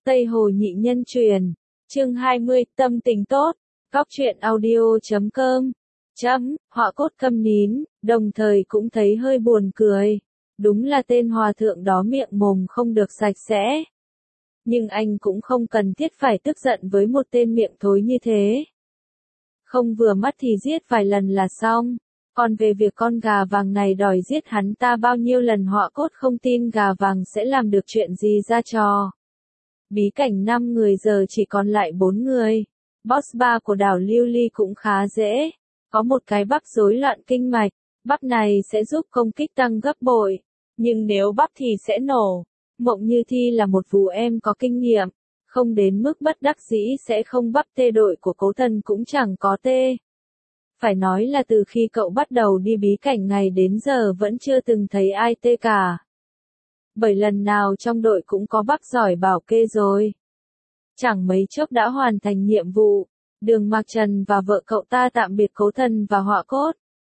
Tây Hồ Nhị Nhân Truyền, chương 20, tâm tình tốt, Cóc truyện audio.com. Họa cốt câm nín, đồng thời cũng thấy hơi buồn cười. Đúng là tên hòa thượng đó miệng mồm không được sạch sẽ. Nhưng anh cũng không cần thiết phải tức giận với một tên miệng thối như thế. Không vừa mắt thì giết vài lần là xong. Còn về việc con gà vàng này đòi giết hắn ta bao nhiêu lần, Họa cốt không tin gà vàng sẽ làm được chuyện gì ra trò. Bí cảnh 5 người giờ chỉ còn lại 4 người. Boss 3 của đảo Lưu Ly cũng khá dễ. Có một cái bắp rối loạn kinh mạch. Bắp này sẽ giúp công kích tăng gấp bội. Nhưng nếu bắp thì sẽ nổ. Mộng Như Thi là một vú em có kinh nghiệm. Không đến mức bất đắc dĩ sẽ không bắp tê, đội của Cố Thần cũng chẳng có tê. Phải nói là từ khi cậu bắt đầu đi bí cảnh này đến giờ vẫn chưa từng thấy ai tê cả. Bởi lần nào trong đội cũng có bắp giỏi bảo kê rồi. Chẳng mấy chốc đã hoàn thành nhiệm vụ. Đường Mạc Trần và vợ cậu ta tạm biệt Cố Thần và Họa cốt.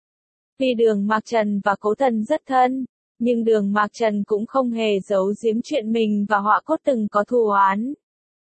Vì Đường Mạc Trần và Cố Thần rất thân, nhưng Đường Mạc Trần cũng không hề giấu giếm chuyện mình và Họa cốt từng có thù oán.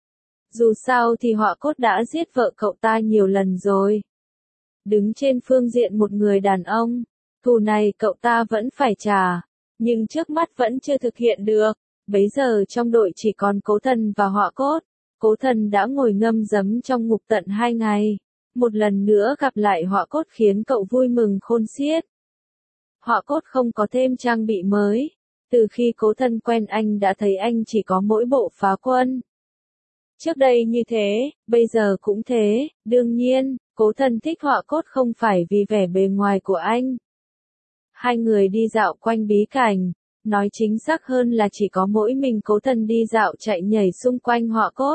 Dù sao thì Họa cốt đã giết vợ cậu ta nhiều lần rồi. Đứng trên phương diện một người đàn ông, thù này cậu ta vẫn phải trả, nhưng trước mắt vẫn chưa thực hiện được. Bấy giờ trong đội chỉ còn Cố Thần và Họa cốt. Cố Thần đã ngồi ngâm giấm trong ngục tận 2 ngày. Một lần nữa gặp lại Họa cốt khiến cậu vui mừng khôn xiết. Họa cốt không có thêm trang bị mới. Từ khi Cố Thần quen anh đã thấy anh chỉ có mỗi bộ phá quân. Trước đây như thế, bây giờ cũng thế. Đương nhiên, Cố Thần thích Họa cốt không phải vì vẻ bề ngoài của anh. Hai người đi dạo quanh bí cảnh. Nói chính xác hơn là chỉ có mỗi mình Cố Thần đi dạo chạy nhảy xung quanh Họa cốt.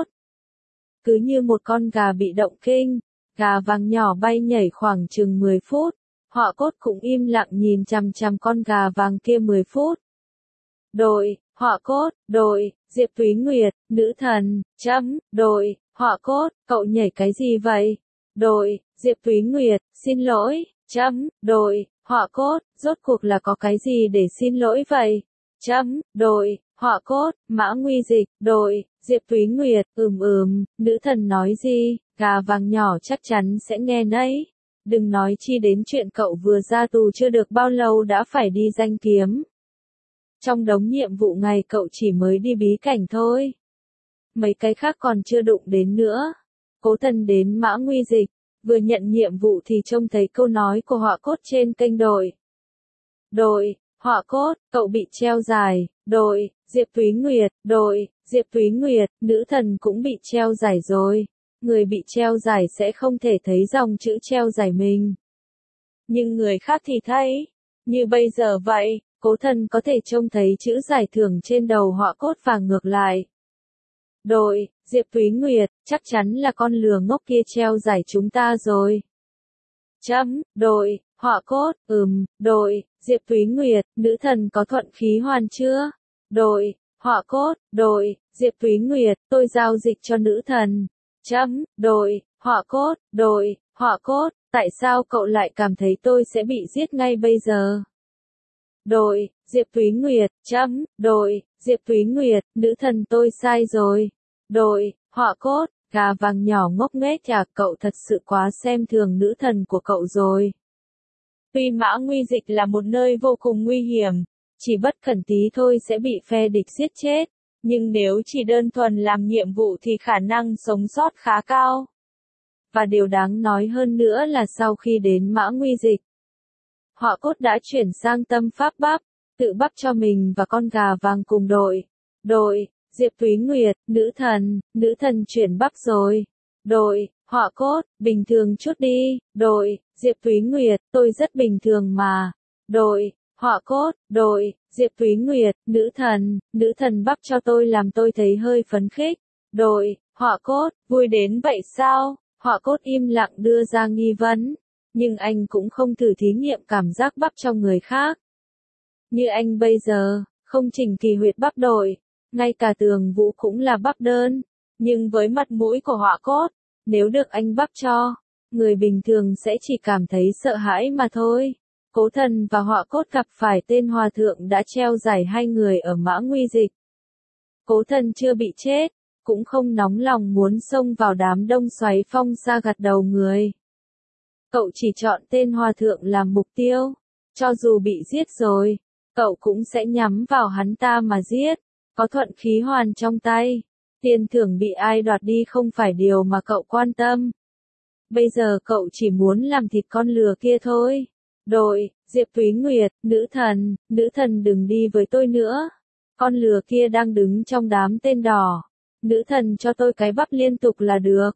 Cứ như một con gà bị động kinh, gà vàng nhỏ bay nhảy khoảng chừng 10 phút. Họa cốt cũng im lặng nhìn chằm chằm con gà vàng kia 10 phút. Đội, Họa cốt, đội, Diệp Túy Nguyệt, nữ thần, đội, Họa cốt, cậu nhảy cái gì vậy? Đội, Diệp Túy Nguyệt, xin lỗi, đội, Họa cốt, rốt cuộc là có cái gì để xin lỗi vậy? Đội, Họa cốt, Mã Nguy Dịch, đội, Diệp Túy Nguyệt, nữ thần nói gì, gà vàng nhỏ chắc chắn sẽ nghe nấy. Đừng nói chi đến chuyện cậu vừa ra tù chưa được bao lâu đã phải đi danh kiếm. Trong đống nhiệm vụ ngày cậu chỉ mới đi bí cảnh thôi. Mấy cái khác còn chưa đụng đến nữa. Cố Thần đến Mã Nguy Dịch, vừa nhận nhiệm vụ thì trông thấy câu nói của Họa cốt trên kênh đội. Đội, Họa cốt, cậu bị treo giải, đội, Diệp Túy Nguyệt, đội, Diệp Túy Nguyệt, nữ thần cũng bị treo giải rồi. Người bị treo giải sẽ không thể thấy dòng chữ treo giải mình. Nhưng người khác thì thấy. Như bây giờ vậy, Cố Thần có thể trông thấy chữ giải thưởng trên đầu Họa cốt và ngược lại. Đội, Diệp Túy Nguyệt, chắc chắn là con lừa ngốc kia treo giải chúng ta rồi. Đội, Họa cốt, đội, Diệp Túy Nguyệt, nữ thần có thuận khí hoàn chưa? Đội, Họa cốt, đội, Diệp Túy Nguyệt, tôi giao dịch cho nữ thần. Đội, Họa cốt, đội, Họa cốt, tại sao cậu lại cảm thấy tôi sẽ bị giết ngay bây giờ? Đội, Diệp Túy Nguyệt, đội, Diệp Túy Nguyệt, nữ thần tôi sai rồi. Đội, Họa cốt, gà vàng nhỏ ngốc nghếch cậu thật sự quá xem thường nữ thần của cậu rồi. Tuy Mã Nguy Dịch là một nơi vô cùng nguy hiểm, chỉ bất cẩn tí thôi sẽ bị phe địch giết chết, nhưng nếu chỉ đơn thuần làm nhiệm vụ thì khả năng sống sót khá cao. Và điều đáng nói hơn nữa là sau khi đến Mã Nguy Dịch, Họa cốt đã chuyển sang tâm pháp bắp, tự bắp cho mình và con gà vàng cùng đội. Đội, Diệp Túy Nguyệt, nữ thần chuyển bắp rồi. Đội, Họa cốt, bình thường chút đi. Đội, Diệp Túy Nguyệt, tôi rất bình thường mà. Đội, Họa cốt, đội, Diệp Túy Nguyệt, nữ thần bắp cho tôi làm tôi thấy hơi phấn khích. Đội, Họa cốt, vui đến vậy sao? Họa cốt im lặng đưa ra nghi vấn. Nhưng anh cũng không thử thí nghiệm cảm giác bắp cho người khác. Như anh bây giờ, không chỉnh kỳ huyệt bắp đội, ngay cả Tường Vũ cũng là bắp đơn. Nhưng với mặt mũi của Họa cốt, nếu được anh bắp cho, người bình thường sẽ chỉ cảm thấy sợ hãi mà thôi. Cố Thần và Họa cốt gặp phải tên hòa thượng đã treo giải hai người ở Mã Nguy Dịch. Cố Thần chưa bị chết, cũng không nóng lòng muốn xông vào đám đông xoáy phong sa gặt đầu người. Cậu chỉ chọn tên hòa thượng làm mục tiêu, cho dù bị giết rồi, cậu cũng sẽ nhắm vào hắn ta mà giết, có thuận khí hoàn trong tay, tiền thưởng bị ai đoạt đi không phải điều mà cậu quan tâm. Bây giờ cậu chỉ muốn làm thịt con lừa kia thôi. Đội, Diệp Thúy Nguyệt, nữ thần đừng đi với tôi nữa. Con lừa kia đang đứng trong đám tên đỏ. Nữ thần cho tôi cái bắp liên tục là được.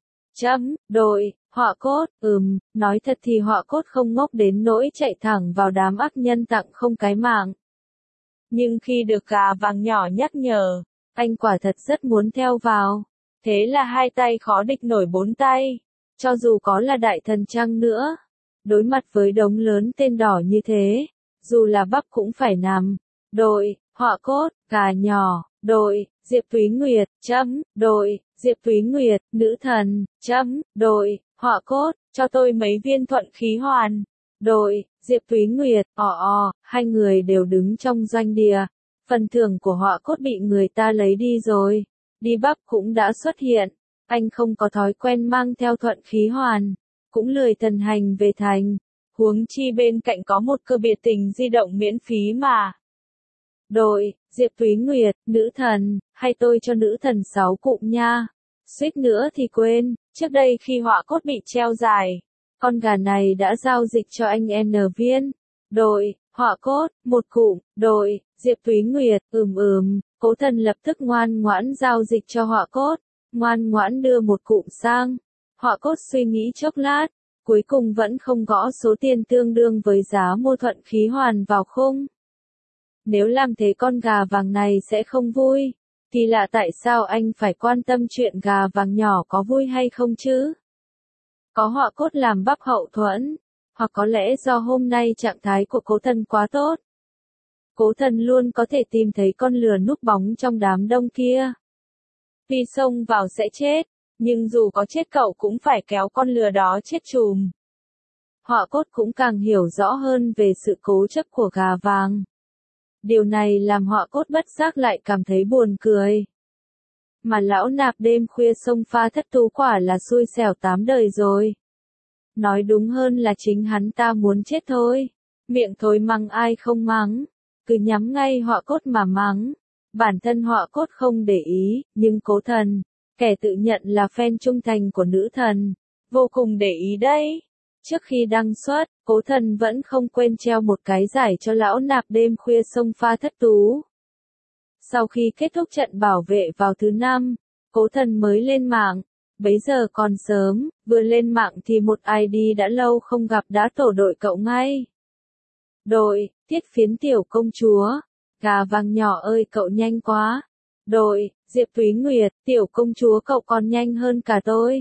Đội, Họa Cốt, nói thật thì Họa Cốt không ngốc đến nỗi chạy thẳng vào đám ác nhân tặng không cái mạng. Nhưng khi được gà vàng nhỏ nhắc nhở, anh quả thật rất muốn theo vào. Thế là hai tay khó địch nổi bốn tay. Cho dù có là đại thần chăng nữa, đối mặt với đống lớn tên đỏ như thế, dù là bắp cũng phải nằm. Đội, Họa Cốt, gà nhỏ, đội, Diệp Thúy Nguyệt, đội, Diệp Thúy Nguyệt, nữ thần, đội, Họa Cốt, cho tôi mấy viên thuận khí hoàn. Đội, Diệp Thúy Nguyệt, hai người đều đứng trong doanh địa. Phần thưởng của Họa Cốt bị người ta lấy đi rồi. Đi bắp cũng đã xuất hiện. Anh không có thói quen mang theo thuận khí hoàn, cũng lười thần hành về thành, huống chi bên cạnh có một cơ biệt tình di động miễn phí mà. Đội, Diệp Thúy Nguyệt, nữ thần, hay tôi cho nữ thần 6 cụm nha. Suýt nữa thì quên, trước đây khi Họa Cốt bị treo giải, con gà này đã giao dịch cho anh N viên. Đội, Họa Cốt, 1 cụm, đội, Diệp Thúy Nguyệt, Cố Thần lập tức ngoan ngoãn giao dịch cho Họa Cốt. Ngoan ngoãn đưa 1 cụm sang. Họa Cốt suy nghĩ chốc lát, cuối cùng vẫn không gõ số tiền tương đương với giá mua thuận khí hoàn vào khung. Nếu làm thế con gà vàng này sẽ không vui, thì lạ tại sao anh phải quan tâm chuyện gà vàng nhỏ có vui hay không chứ? Có Họa Cốt làm bắp hậu thuẫn, hoặc có lẽ do hôm nay trạng thái của Cố Thần quá tốt. Cố Thần luôn có thể tìm thấy con lừa núp bóng trong đám đông kia. Tuy xông vào sẽ chết, nhưng dù có chết cậu cũng phải kéo con lừa đó chết chùm. Họa Cốt cũng càng hiểu rõ hơn về sự cố chấp của gà vàng. Điều này làm Họa Cốt bất giác lại cảm thấy buồn cười. Mà lão nạp đêm khuya xông pha thất tú quả là xui xẻo 8 đời rồi. Nói đúng hơn là chính hắn ta muốn chết thôi. Miệng thối mắng ai không mắng, cứ nhắm ngay Họa Cốt mà mắng. Bản thân Họa Cốt không để ý, nhưng Cố Thần, kẻ tự nhận là fan trung thành của nữ thần, vô cùng để ý đấy. Trước khi đăng xuất, Cố Thần vẫn không quên treo một cái giải cho lão nạp đêm khuya xông pha thất tú. Sau khi kết thúc trận bảo vệ vào thứ 5, Cố Thần mới lên mạng. Bấy giờ còn sớm, vừa lên mạng thì một ID đã lâu không gặp đã tổ đội cậu ngay. Đội, Tiết Phiến tiểu công chúa. Gà vàng nhỏ ơi cậu nhanh quá. Đội, Diệp Thúy Nguyệt, tiểu công chúa cậu còn nhanh hơn cả tôi.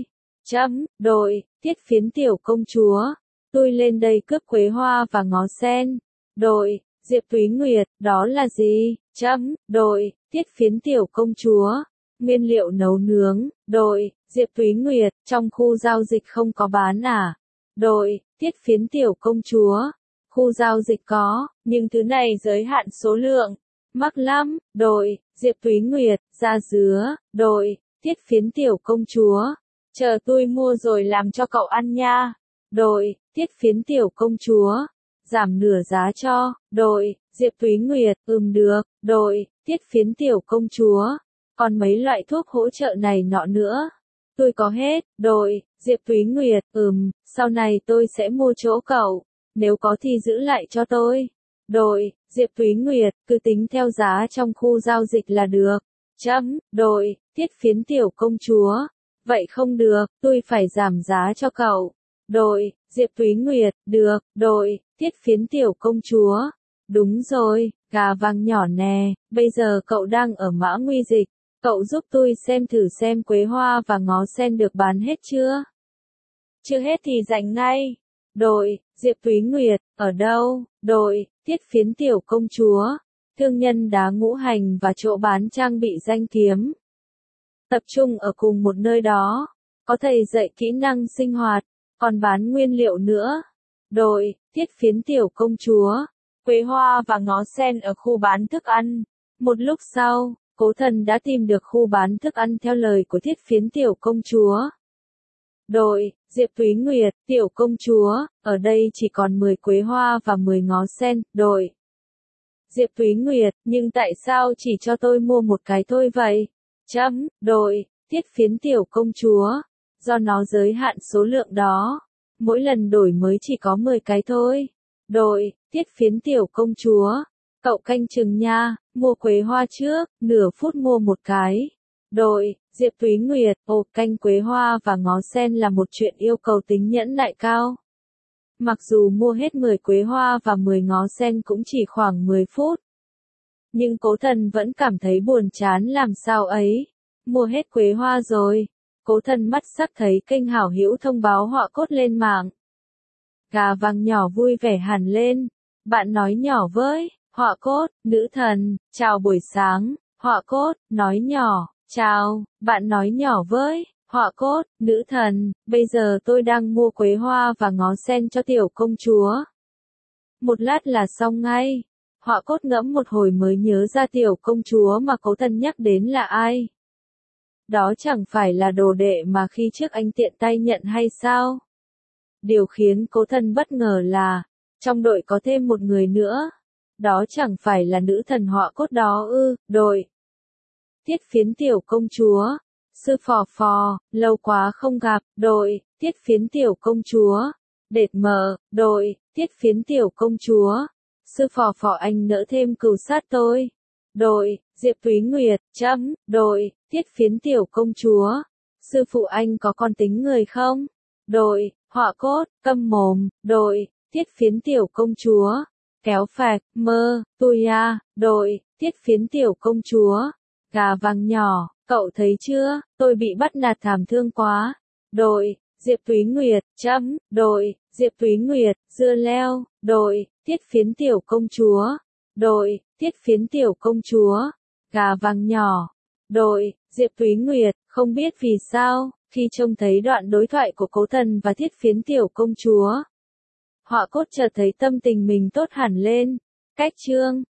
Đội, Tiết Phiến tiểu công chúa. Tôi lên đây cướp quế hoa và ngó sen. Đội, Diệp Thúy Nguyệt, đó là gì? Đội, Tiết Phiến tiểu công chúa. Nguyên liệu nấu nướng. Đội, Diệp Thúy Nguyệt, trong khu giao dịch không có bán à? Đội, Tiết Phiến tiểu công chúa. Khu giao dịch có, nhưng thứ này giới hạn số lượng. Mắc lắm. Đội, Diệp Thúy Nguyệt, da dứa. Đội, Tiết Phiến tiểu công chúa. Chờ tôi mua rồi làm cho cậu ăn nha. Đội, Tiết Phiến tiểu công chúa. Giảm nửa giá cho. Đội, Diệp Thúy Nguyệt, được. Đội, Tiết Phiến tiểu công chúa. Còn mấy loại thuốc hỗ trợ này nọ nữa. Tôi có hết. Đội, Diệp Thúy Nguyệt, sau này tôi sẽ mua chỗ cậu. Nếu có thì giữ lại cho tôi. Đội, Diệp Thúy Nguyệt, cứ tính theo giá trong khu giao dịch là được. Đội, Tiết Phiến tiểu công chúa. Vậy không được, tôi phải giảm giá cho cậu. Đội, Diệp Thúy Nguyệt, được. Đội, Tiết Phiến tiểu công chúa. Đúng rồi, gà vàng nhỏ nè, bây giờ cậu đang ở Mã Nguy Dịch. Cậu giúp tôi xem thử xem quế hoa và ngó sen được bán hết chưa? Chưa hết thì dành ngay. Đội, Diệp Thúy Nguyệt, ở đâu? Đội, Tiết Phiến tiểu công chúa. Thương nhân đá ngũ hành và chỗ bán trang bị danh kiếm. Tập trung ở cùng một nơi đó. Có thầy dạy kỹ năng sinh hoạt, còn bán nguyên liệu nữa. Đội, Tiết Phiến tiểu công chúa. Quế hoa và ngó sen ở khu bán thức ăn. Một lúc sau, Cố Thần đã tìm được khu bán thức ăn theo lời của Thiết Phiến tiểu công chúa. Đội, Diệp Túy Nguyệt, tiểu công chúa, ở đây chỉ còn 10 quế hoa và 10 ngó sen. Đội, Diệp Túy Nguyệt, nhưng tại sao chỉ cho tôi mua một cái thôi vậy? Đội, Thiết Phiến tiểu công chúa, do nó giới hạn số lượng đó. Mỗi lần đổi mới chỉ có 10 cái thôi. Đội, Thiết Phiến tiểu công chúa, cậu canh chừng nha, mua quế hoa trước, nửa phút mua một cái. Đội, Diệp Túy Nguyệt, canh quế hoa và ngó sen là một chuyện yêu cầu tính nhẫn nại cao. Mặc dù mua hết 10 quế hoa và 10 ngó sen cũng chỉ khoảng 10 phút. Nhưng Cố Thần vẫn cảm thấy buồn chán làm sao ấy. Mua hết quế hoa rồi. Cố Thần mắt sắc thấy kênh hảo hữu thông báo họa cốt lên mạng. Gà vàng nhỏ vui vẻ hẳn lên. Bạn nói nhỏ với, họa cốt, nữ thần, chào buổi sáng, họa cốt, nói nhỏ, chào, bạn nói nhỏ với, họa cốt, nữ thần, bây giờ tôi đang mua quế hoa và ngó sen cho tiểu công chúa. Một lát là xong ngay. Họa cốt ngẫm một hồi mới nhớ ra tiểu công chúa mà Cố Thần nhắc đến là ai. Đó chẳng phải là đồ đệ mà khi trước anh tiện tay nhận hay sao? Điều khiến Cố Thần bất ngờ là, trong đội có thêm một người nữa. Đó chẳng phải là nữ thần họa cốt đó ư? Đội, Thiết Phiến tiểu công chúa, sư phò phò, lâu quá không gặp. Đội, Thiết Phiến tiểu công chúa, đệt mờ. Đội, Thiết Phiến tiểu công chúa, sư phò phò anh nỡ thêm cừu sát tôi. Đội, Diệp Túy Nguyệt, đội, Thiết Phiến tiểu công chúa, sư phụ anh có con tính người không? Đội, họa cốt, câm mồm. Đội, Thiết Phiến tiểu công chúa, kéo phạc, tôi à. Đội, Thiết Phiến tiểu công chúa, gà vàng nhỏ, cậu thấy chưa, tôi bị bắt nạt thảm thương quá. Đội, Diệp Túy Nguyệt, đội, Diệp Túy Nguyệt, dưa leo. Đội, Thiết Phiến tiểu công chúa. Đội, Thiết Phiến tiểu công chúa, gà vàng nhỏ. Đội, Diệp Túy Nguyệt, không biết vì sao, khi trông thấy đoạn đối thoại của Cố Thần và Thiết Phiến tiểu công chúa, họa cốt chợt thấy tâm tình mình tốt hẳn lên. Cách chương